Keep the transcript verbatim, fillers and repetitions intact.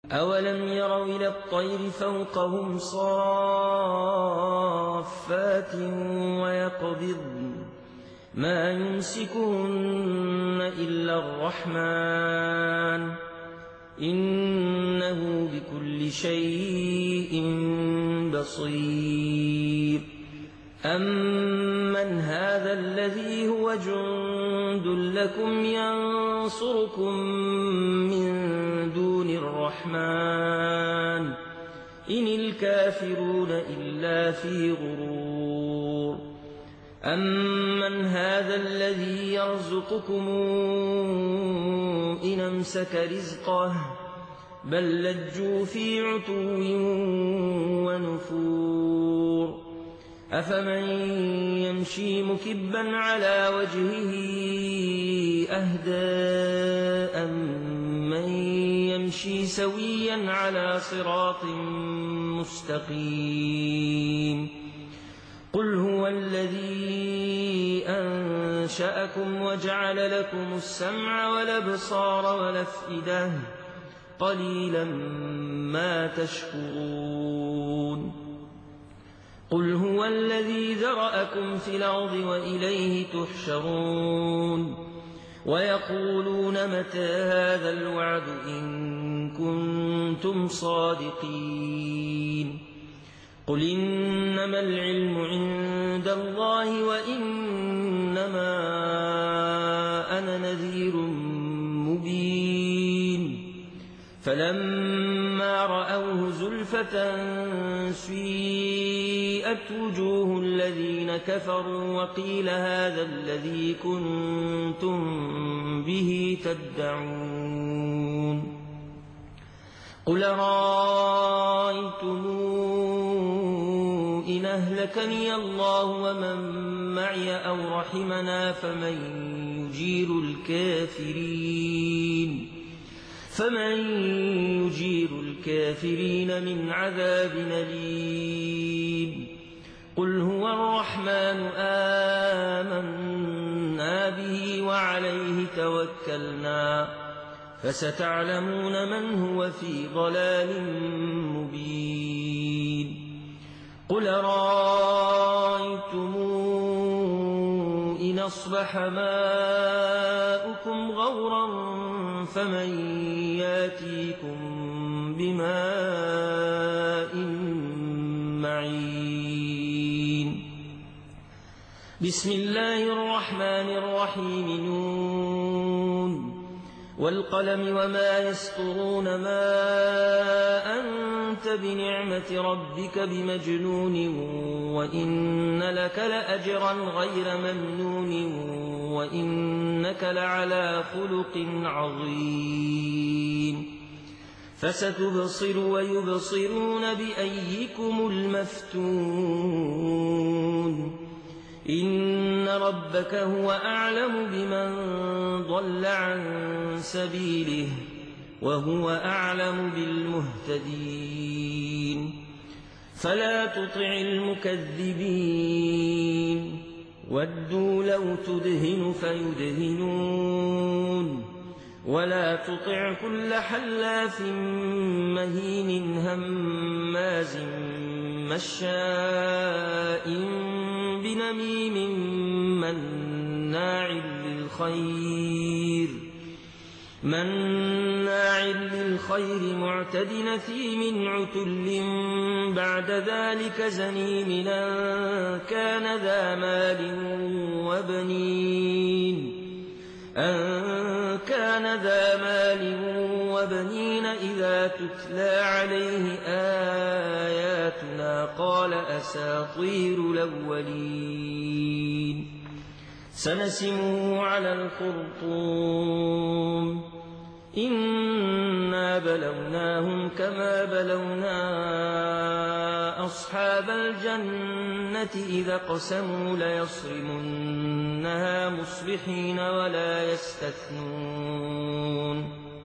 أَوَلَمْ يَرَوْا إِلَى الطَّيْرِ فَوْقَهُمْ صَافَّاتٍ وَيَقْبِضْنَ مَا يُمْسِكُهُنَّ إِلَّا الرَّحْمَنُ ۚ إِنَّهُ بِكُلِّ شَيْءٍ بَصِيرٌ أَمَّنْ هَٰذَا الَّذِي هُوَ جُندٌ لَّكُمْ يَنصُرُكُم مِّن دُونِ الرَّحْمَٰنِ ۚ إِنِ الْكَافِرُونَ إِلَّا فِي غُرُورٍ أَمَّنْ هَٰذَا الَّذِي يَرْزُقُكُمْ إِنْ أَمْسَكَ رِزْقَهُ ۚ بَل لَّجُّوا فِي عُتُوٍّ وَنُفُورٍ أَفَمَن يَمْشِي مُكِبًّا عَلَىٰ وَجْهِهِ أَهْدَىٰ أَمَّن يَمْشِي سَوِيًّا عَلَىٰ صِرَاطٍ مُّسْتَقِيمٍ قُلْ هُوَ الَّذِي أَنشَأَكُمْ وَجَعَلَ لَكُمُ السَّمْعَ وَالْأَبْصَارَ وَالْأَفْئِدَةَ ۖ قَلِيلًا مَّا تَشْكُرُونَ قُلْ هُوَ الَّذِي ذَرَأَكُمْ فِي الْأَرْضِ وَإِلَيْهِ تُحْشَرُونَ وَيَقُولُونَ مَتَىٰ هَٰذَا الْوَعْدُ إِن كُنتُمْ صَادِقِينَ قُلْ إِنَّمَا الْعِلْمُ عِندَ اللَّهِ وَإِنَّمَا أَنَا نَذِيرٌ مُّبِينٌ فَلَمَّا رَأَوْهُ زُلْفَةً سِيئَتْ وُجُوهُ الَّذِينَ كَفَرُوا وَقِيلَ هَٰذَا الَّذِي كُنتُم بِهِ تَدَّعُونَ قُلْ أَرَأَيْتُمْ إِنْ أَهْلَكَنِيَ اللَّهُ وَمَن مَّعِيَ أَوْ رَحِمَنَا فَمَن يُجِيرُ الْكَافِرِينَ فَمَن يُجِيرُ الْكَافِرِينَ مِنْ عَذَابٍ أَلِيمٍ قُلْ هُوَ الرَّحْمَٰنُ آمَنَّا بِهِ وَعَلَيْهِ تَوَكَّلْنَا فَسَتَعْلَمُونَ مَنْ هُوَ فِي ضَلَالٍ مُّبِينٍ قُلْ أَرَأَيْتُمْ إِنْ أَصْبَحَ مَاؤُكُمْ غَوْرًا فَمَن يَأْتِيكُم بِمَاءٍ مَّعِينٍ بِسْمِ اللَّهِ الرَّحْمَٰنِ الرَّحِيمِ نُونٌ وَالْقَلَمِ وَمَا يَسْطُرُونَ مَا أَنتَ بِنِعْمَةِ رَبِّكَ بِمَجْنُونٍ وَإِنَّ لَكَ لَأَجْرًا غَيْرَ مَمْنُونٍ وَإِنَّكَ لَعَلَىٰ خُلُقٍ عَظِيمٍ فَسَتُبْصِرُ وَيُبْصِرُونَ بِأَيِّكُمُ الْمَفْتُونُ إِنَّ رَبَّكَ هُوَ أَعْلَمُ بِمَن ضَلَّ عَن سَبِيلِهِ وَهُوَ أَعْلَمُ بِالْمُهْتَدِينَ فَلَا تُطِعِ الْمُكَذِّبِينَ وَدُّوا لَوْ تُدْهِنُ فَيُدْهِنُونَ وَلَا تُطِعْ كُلَّ حَلَّافٍ مَّهِينٍ هَمَّازٍ مَّشَّاءٍ بِنَمِيمٍ مَّنَّاعٍ لِّلْخَيْرِ مَنَّاعٍ لِّلْخَيْرِ مُعْتَدٍ أَثِيمٍ عُتُلٍّ بَعْدَ ذَٰلِكَ زَنِيمٍ أَن كَانَ ذَا مَالٍ وَبَنِينَ أَن كَانَ ذَا مَالٍ وَبَنِينَ إِذَا تُتْلَىٰ عَلَيْهِ آيَاتُنَا قَالَ أَسَاطِيرُ الْأَوَّلِينَ سَنَسِمُهُ عَلَى الْخُرْطُومِ إِنَّا بَلَوْنَاهُمْ كَمَا بَلَوْنَا أَصْحَابَ الْجَنَّةِ إِذْ أَقْسَمُوا لَيَصْرِمُنَّهَا مُصْبِحِينَ وَلَا يَسْتَثْنُونَ